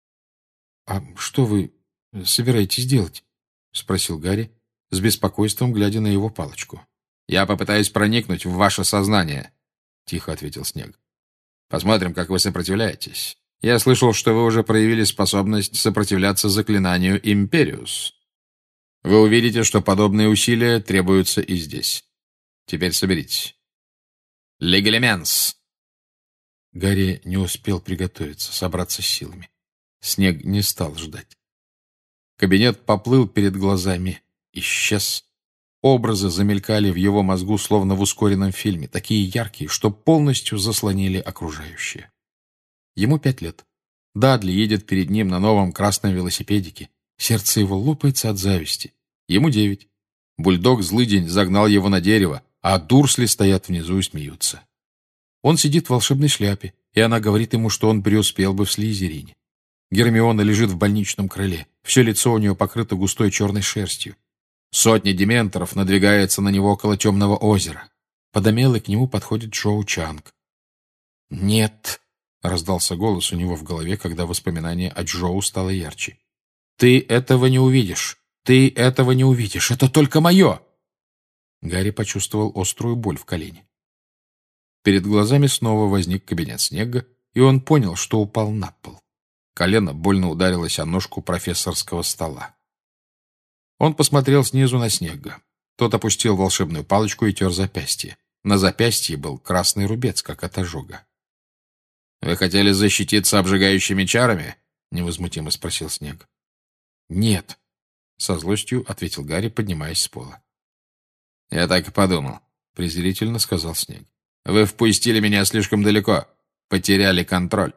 «А что вы собираетесь делать?» — спросил Гарри, с беспокойством глядя на его палочку. «Я попытаюсь проникнуть в ваше сознание», — тихо ответил Снег. «Посмотрим, как вы сопротивляетесь. Я слышал, что вы уже проявили способность сопротивляться заклинанию «Империус». Вы увидите, что подобные усилия требуются и здесь. Теперь соберитесь. Легалеменс!» Гарри не успел приготовиться, собраться с силами. Снег не стал ждать. Кабинет поплыл перед глазами, исчез. Образы замелькали в его мозгу, словно в ускоренном фильме, такие яркие, что полностью заслонили окружающее. Ему пять лет. Дадли едет перед ним на новом красном велосипедике. Сердце его лопается от зависти. Ему девять. Бульдог-злыдень загнал его на дерево, а Дурсли стоят внизу и смеются. Он сидит в волшебной шляпе, и она говорит ему, что он преуспел бы в Слизерине. Гермиона лежит в больничном крыле. Все лицо у нее покрыто густой черной шерстью. Сотни дементоров надвигается на него около темного озера. Подомелый к нему подходит Джоу Чанг. «Нет», — раздался голос у него в голове, когда воспоминание о Джоу стало ярче. «Ты этого не увидишь. Ты этого не увидишь. Это только мое!» Гарри почувствовал острую боль в колене. Перед глазами снова возник кабинет Снега, и он понял, что упал на пол. Колено больно ударилось о ножку профессорского стола. Он посмотрел снизу на Снега. Тот опустил волшебную палочку и тер запястье. На запястье был красный рубец, как от ожога. «Вы хотели защититься обжигающими чарами?» — невозмутимо спросил Снег. «Нет», — со злостью ответил Гарри, поднимаясь с пола. «Я так и подумал», — презрительно сказал Снег. «Вы впустили меня слишком далеко. Потеряли контроль».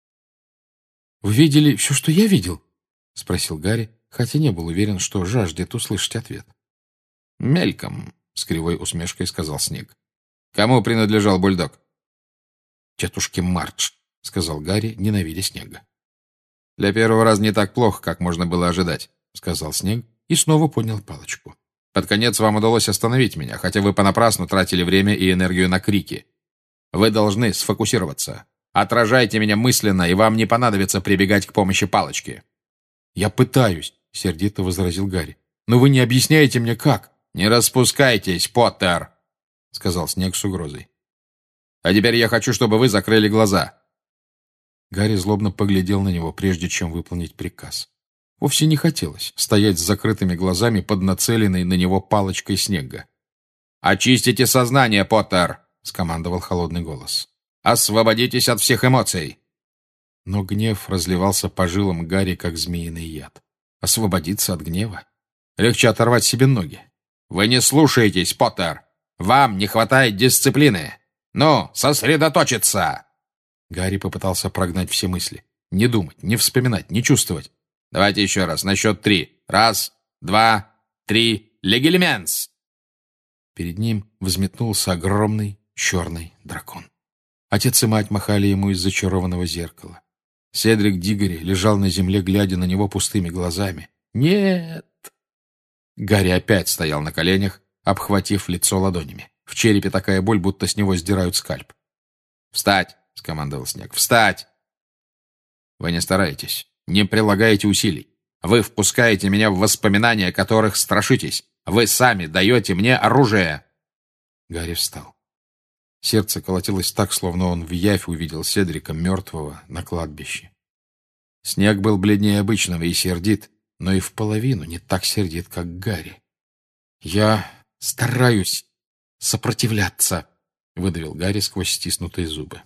«Вы видели все, что я видел?» — спросил Гарри, хотя не был уверен, что жаждет услышать ответ. «Мельком», — с кривой усмешкой сказал Снег. «Кому принадлежал бульдог?» «Тетушке Мардж», — сказал Гарри, ненавидя Снега. «Для первого раза не так плохо, как можно было ожидать», — сказал Снег и снова поднял палочку. «Под конец вам удалось остановить меня, хотя вы понапрасну тратили время и энергию на крики. Вы должны сфокусироваться. Отражайте меня мысленно, и вам не понадобится прибегать к помощи палочки». «Я пытаюсь», — сердито возразил Гарри. «Но вы не объясняете мне, как». «Не распускайтесь, Поттер», — сказал Снег с угрозой. «А теперь я хочу, чтобы вы закрыли глаза». Гарри злобно поглядел на него, прежде чем выполнить приказ. Вовсе не хотелось стоять с закрытыми глазами под нацеленной на него палочкой Снега. «Очистите сознание, Поттер!» — скомандовал холодный голос. «Освободитесь от всех эмоций!» Но гнев разливался по жилам Гарри, как змеиный яд. Освободиться от гнева? Легче оторвать себе ноги. «Вы не слушаетесь, Поттер! Вам не хватает дисциплины! Ну, сосредоточиться!» Гарри попытался прогнать все мысли. Не думать, не вспоминать, не чувствовать. «Давайте еще раз, на счет три. Раз, два, три. Легилименс!» Перед ним взметнулся огромный черный дракон. Отец и мать махали ему из зачарованного зеркала. Седрик Диггори лежал на земле, глядя на него пустыми глазами. «Нет!» Гарри опять стоял на коленях, обхватив лицо ладонями. В черепе такая боль, будто с него сдирают скальп. «Встать!» — скомандовал Снег. «Встать!» «Вы не стараетесь, не прилагаете усилий. Вы впускаете меня в воспоминания, которых страшитесь. Вы сами даете мне оружие!» Гарри встал. Сердце колотилось так, словно он в явь увидел Седрика мертвого на кладбище. Снег был бледнее обычного и сердит, но и в половину не так сердит, как Гарри. «Я стараюсь сопротивляться», — выдавил Гарри сквозь стиснутые зубы.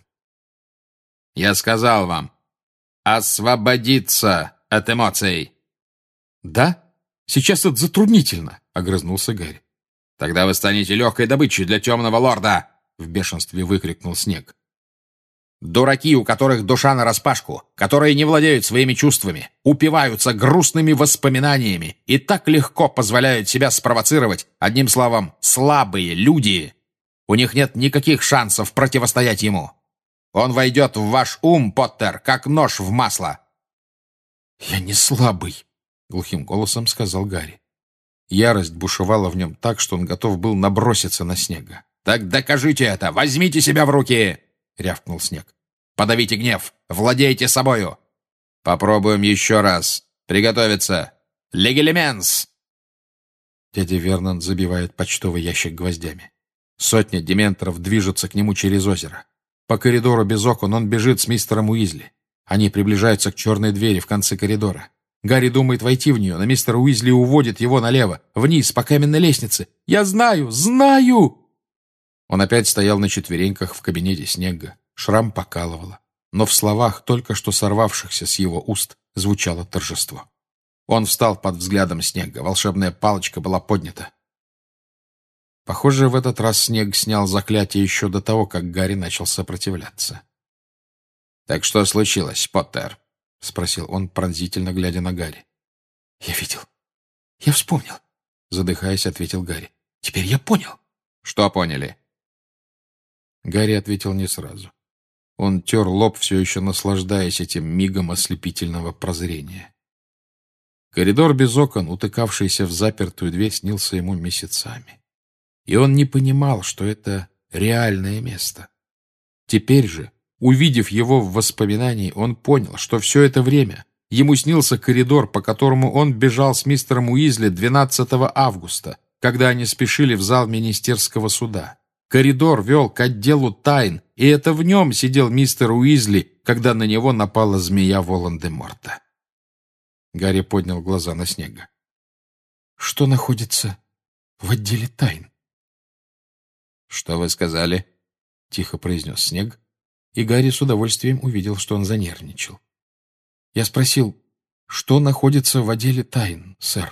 «Я сказал вам, освободиться от эмоций!» «Да? Сейчас это затруднительно», — огрызнулся Гарри. «Тогда вы станете легкой добычей для темного лорда!» — в бешенстве выкрикнул Снег. «Дураки, у которых душа нараспашку, которые не владеют своими чувствами, упиваются грустными воспоминаниями и так легко позволяют себя спровоцировать, одним словом, слабые люди. У них нет никаких шансов противостоять ему. Он войдет в ваш ум, Поттер, как нож в масло». «Я не слабый», — глухим голосом сказал Гарри. Ярость бушевала в нем так, что он готов был наброситься на Снега. «Так докажите это! Возьмите себя в руки!» — рявкнул Снег. «Подавите гнев! Владейте собою!» «Попробуем еще раз! Приготовиться! Легилименс!» Дядя Вернон забивает почтовый ящик гвоздями. Сотня дементоров движется к нему через озеро. По коридору без окон он бежит с мистером Уизли. Они приближаются к черной двери в конце коридора. Гарри думает войти в нее, но мистер Уизли уводит его налево, вниз, по каменной лестнице. «Я знаю! Знаю!» Он опять стоял на четвереньках в кабинете Снега. Шрам покалывало. Но в словах, только что сорвавшихся с его уст, звучало торжество. Он встал под взглядом Снега. Волшебная палочка была поднята. Похоже, в этот раз Снег снял заклятие еще до того, как Гарри начал сопротивляться. «Так что случилось, Поттер?» — спросил он, пронзительно глядя на Гарри. «Я видел. Я вспомнил», — задыхаясь, ответил Гарри. «Теперь я понял». «Что поняли?» Гарри ответил не сразу. Он тер лоб, все еще наслаждаясь этим мигом ослепительного прозрения. Коридор без окон, утыкавшийся в запертую дверь, снился ему месяцами. И он не понимал, что это реальное место. Теперь же, увидев его в воспоминании, он понял, что все это время ему снился коридор, по которому он бежал с мистером Уизли двенадцатого августа, когда они спешили в зал министерского суда. Коридор вел к отделу тайн, и это в нем сидел мистер Уизли, когда на него напала змея Волан-де-Морта. Гарри поднял глаза на Снега. «Что находится в отделе тайн». «Что вы сказали?» — тихо произнес Снег, и Гарри с удовольствием увидел, что он занервничал. «Я спросил, что находится в отделе тайн, сэр?»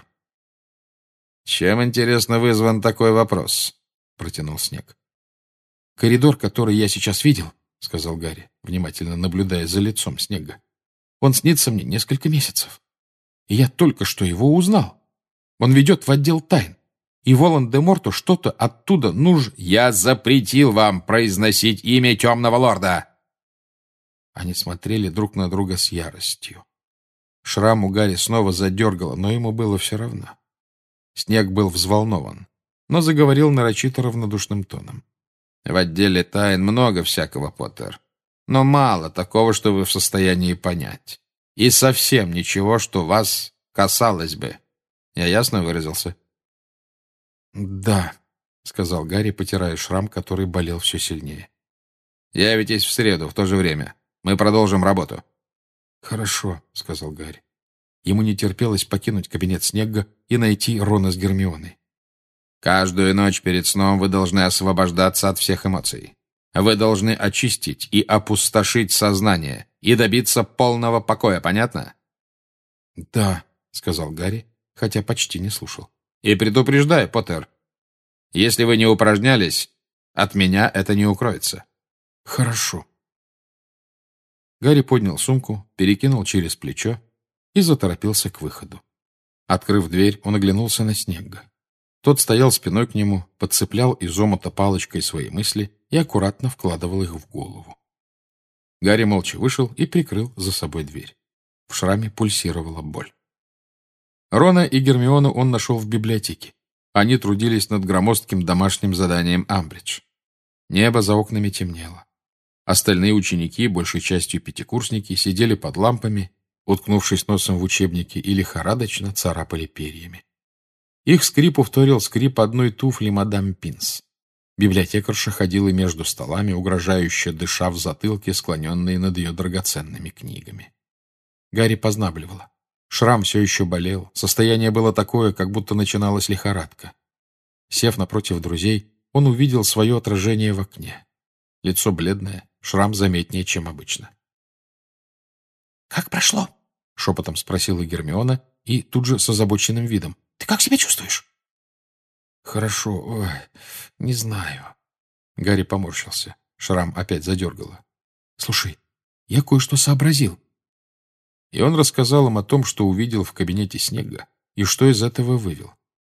«Чем, интересно, вызван такой вопрос?» — протянул Снег. «Коридор, который я сейчас видел, — сказал Гарри, внимательно наблюдая за лицом Снега, — он снится мне несколько месяцев. И я только что его узнал. Он ведет в отдел тайн, и Волан-де-Морту что-то оттуда нужно...» «Я запретил вам произносить имя Темного Лорда!» Они смотрели друг на друга с яростью. Шрам у Гарри снова задергало, но ему было все равно. Снег был взволнован, но заговорил нарочито равнодушным тоном. «В отделе тайн много всякого, Поттер, но мало такого, что вы в состоянии понять. И совсем ничего, что вас касалось бы. Я ясно выразился?» «Да», — сказал Гарри, потирая шрам, который болел все сильнее. «Явитесь в среду в то же время. Мы продолжим работу». «Хорошо», — сказал Гарри. Ему не терпелось покинуть кабинет Снегга и найти Рона с Гермионой. «Каждую ночь перед сном вы должны освобождаться от всех эмоций. Вы должны очистить и опустошить сознание и добиться полного покоя, понятно?» «Да», — сказал Гарри, хотя почти не слушал. «И предупреждаю, Поттер, если вы не упражнялись, от меня это не укроется». «Хорошо». Гарри поднял сумку, перекинул через плечо и заторопился к выходу. Открыв дверь, он оглянулся на Снегга. Тот стоял спиной к нему, подцеплял из омута палочкой свои мысли и аккуратно вкладывал их в голову. Гарри молча вышел и прикрыл за собой дверь. В шраме пульсировала боль. Рона и Гермиону он нашел в библиотеке. Они трудились над громоздким домашним заданием Амбридж. Небо за окнами темнело. Остальные ученики, большей частью пятикурсники, сидели под лампами, уткнувшись носом в учебники, и лихорадочно царапали перьями. Их скрипу вторил скрип одной туфли мадам Пинс. Библиотекарша ходила между столами, угрожающе дыша в затылке, склоненные над ее драгоценными книгами. Гарри познабливало. Шрам все еще болел, состояние было такое, как будто начиналась лихорадка. Сев напротив друзей, он увидел свое отражение в окне. Лицо бледное, шрам заметнее, чем обычно. «Как прошло?» — шепотом спросила Гермиона и тут же с озабоченным видом. «Ты как себя чувствуешь?» «Хорошо. Ой, не знаю». Гарри поморщился. Шрам опять задергало. «Слушай, я кое-что сообразил». И он рассказал им о том, что увидел в кабинете Снегга и что из этого вывел.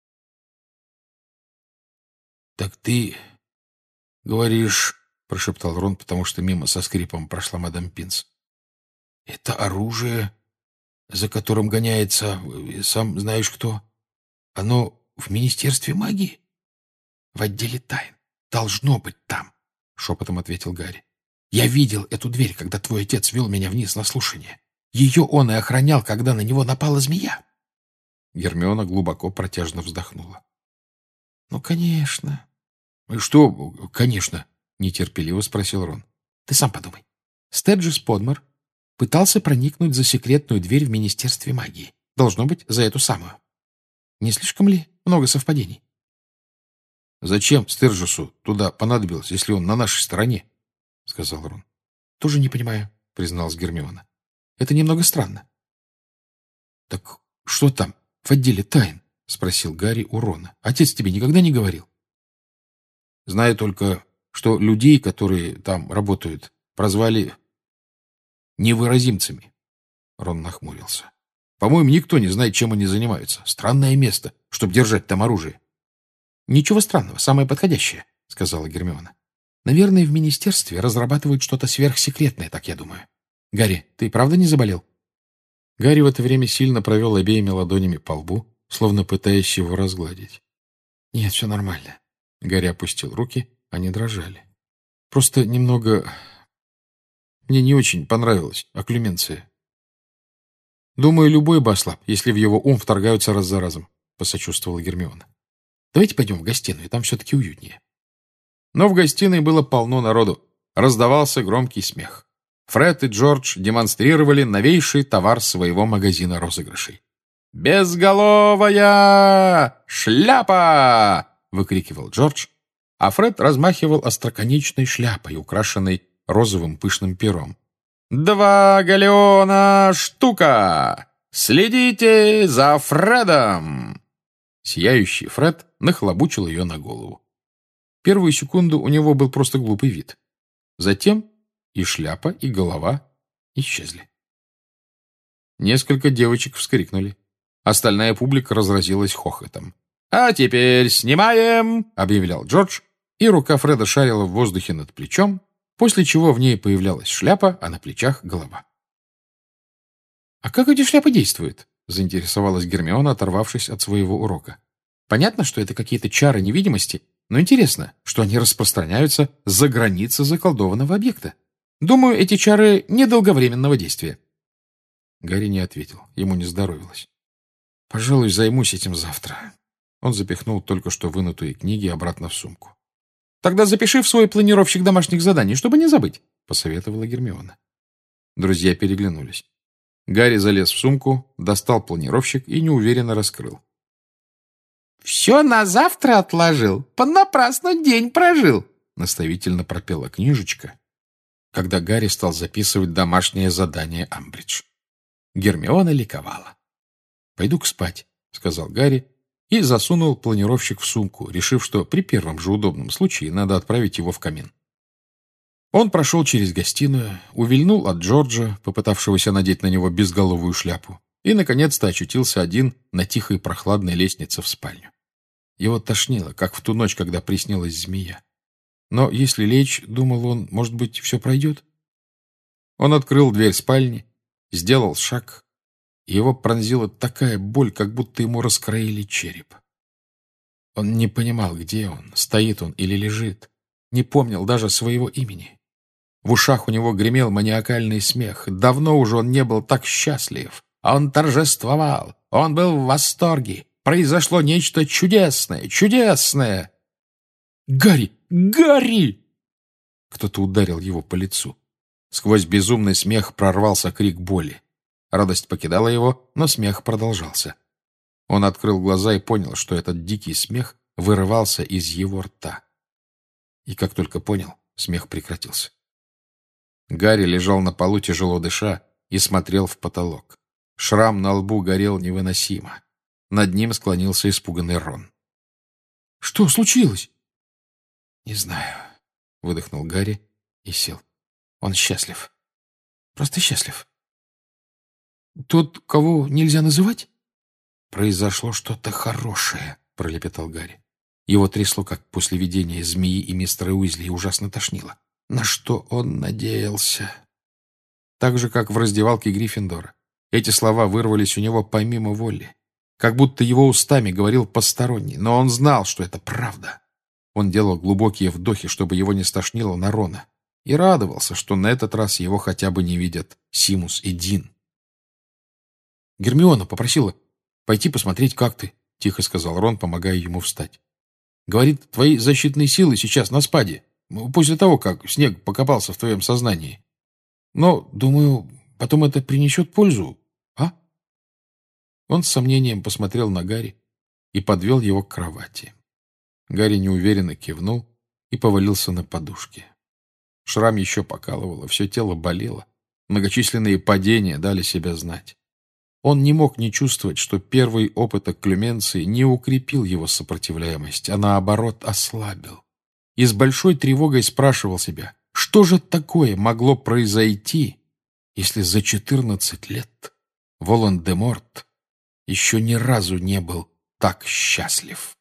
«Так ты говоришь...» — прошептал Рон, потому что мимо со скрипом прошла мадам Пинс. «Это оружие, за которым гоняется, сам знаешь кто. Оно в Министерстве магии? В отделе тайн. Должно быть там», — шепотом ответил Гарри. «Я видел эту дверь, когда твой отец вел меня вниз на слушание. Ее он и охранял, когда на него напала змея». Гермиона глубоко протяжно вздохнула. «Ну, конечно». «Что, конечно?» — нетерпеливо спросил Рон. «Ты сам подумай. Стеджис Подмор пытался проникнуть за секретную дверь в Министерстве магии. Должно быть, за эту самую. Не слишком ли много совпадений?» «Зачем Стерджесу туда понадобилось, если он на нашей стороне?» — сказал Рон. «Тоже не понимаю», — призналась Гермиона. «Это немного странно». «Так что там в отделе тайн?» — спросил Гарри у Рона. «Отец тебе никогда не говорил?» «Знаю только, что людей, которые там работают, прозвали невыразимцами». Рон нахмурился. «По-моему, никто не знает, чем они занимаются. Странное место, чтобы держать там оружие». «Ничего странного, самое подходящее», — сказала Гермиона. «Наверное, в министерстве разрабатывают что-то сверхсекретное, так я думаю. Гарри, ты правда не заболел?» Гарри в это время сильно провел обеими ладонями по лбу, словно пытаясь его разгладить. «Нет, все нормально». Гарри опустил руки, они дрожали. «Просто немного... Мне не очень понравилась окклюменция». «Думаю, любой бы ослаб, если в его ум вторгаются раз за разом», — посочувствовала Гермиона. «Давайте пойдем в гостиную, там все-таки уютнее». Но в гостиной было полно народу. Раздавался громкий смех. Фред и Джордж демонстрировали новейший товар своего магазина розыгрышей. «Безголовая шляпа!» — выкрикивал Джордж, а Фред размахивал остроконечной шляпой, украшенной розовым пышным пером. «Два галеона штука! Следите за Фредом!» Сияющий Фред нахлобучил ее на голову. Первую секунду у него был просто глупый вид. Затем и шляпа, и голова исчезли. Несколько девочек вскрикнули. Остальная публика разразилась хохотом. «А теперь снимаем!» — объявлял Джордж, и рука Фреда шарила в воздухе над плечом, после чего в ней появлялась шляпа, а на плечах — голова. «А как эти шляпы действуют?» — заинтересовалась Гермиона, оторвавшись от своего урока. «Понятно, что это какие-то чары невидимости, но интересно, что они распространяются за границы заколдованного объекта. Думаю, эти чары недолговременного действия». Гарри не ответил, ему не здоровилось. «Пожалуй, займусь этим завтра». Он запихнул только что вынутые книги обратно в сумку. «Тогда запиши в свой планировщик домашних заданий, чтобы не забыть», — посоветовала Гермиона. Друзья переглянулись. Гарри залез в сумку, достал планировщик и неуверенно раскрыл. «Все на завтра отложил, понапрасну день прожил», — наставительно пропела книжечка, когда Гарри стал записывать домашнее задание Амбридж. Гермиона ликовала. «Пойду-ка спать», — сказал Гарри и засунул планировщик в сумку, решив, что при первом же удобном случае надо отправить его в камин. Он прошел через гостиную, увильнул от Джорджа, попытавшегося надеть на него безголовую шляпу, и, наконец-то, очутился один на тихой прохладной лестнице в спальню. Его тошнило, как в ту ночь, когда приснилась змея. Но если лечь, думал он, может быть, все пройдет? Он открыл дверь спальни, сделал шаг, и его пронзила такая боль, как будто ему раскроили череп. Он не понимал, где он, стоит он или лежит, не помнил даже своего имени. В ушах у него гремел маниакальный смех. Давно уже он не был так счастлив. Он торжествовал, он был в восторге. Произошло нечто чудесное, чудесное. «Гарри! Гарри!» Кто-то ударил его по лицу. Сквозь безумный смех прорвался крик боли. Радость покидала его, но смех продолжался. Он открыл глаза и понял, что этот дикий смех вырывался из его рта. И как только понял, смех прекратился. Гарри лежал на полу, тяжело дыша, и смотрел в потолок. Шрам на лбу горел невыносимо. Над ним склонился испуганный Рон. «Что случилось?» «Не знаю», — выдохнул Гарри и сел. «Он счастлив. Просто счастлив». «Тот, кого нельзя называть?» «Произошло что-то хорошее», — пролепетал Гарри. Его трясло, как после видения змеи и мистера Уизли, и ужасно тошнило. На что он надеялся? Так же, как в раздевалке Гриффиндора. Эти слова вырвались у него помимо воли. Как будто его устами говорил посторонний, но он знал, что это правда. Он делал глубокие вдохи, чтобы его не стошнило на Рона, и радовался, что на этот раз его хотя бы не видят Симус и Дин. «Гермиона попросила пойти посмотреть, как ты», — тихо сказал Рон, помогая ему встать. «Говорит, твои защитные силы сейчас на спаде, после того, как снег покопался в твоем сознании. Но, думаю, потом это принесет пользу, а?» Он с сомнением посмотрел на Гарри и подвел его к кровати. Гарри неуверенно кивнул и повалился на подушке. Шрам еще покалывало, все тело болело. Многочисленные падения дали себя знать. Он не мог не чувствовать, что первый опыт окклюменции не укрепил его сопротивляемость, а наоборот ослабил. И с большой тревогой спрашивал себя, что же такое могло произойти, если за четырнадцать лет Волан-де-Морт еще ни разу не был так счастлив.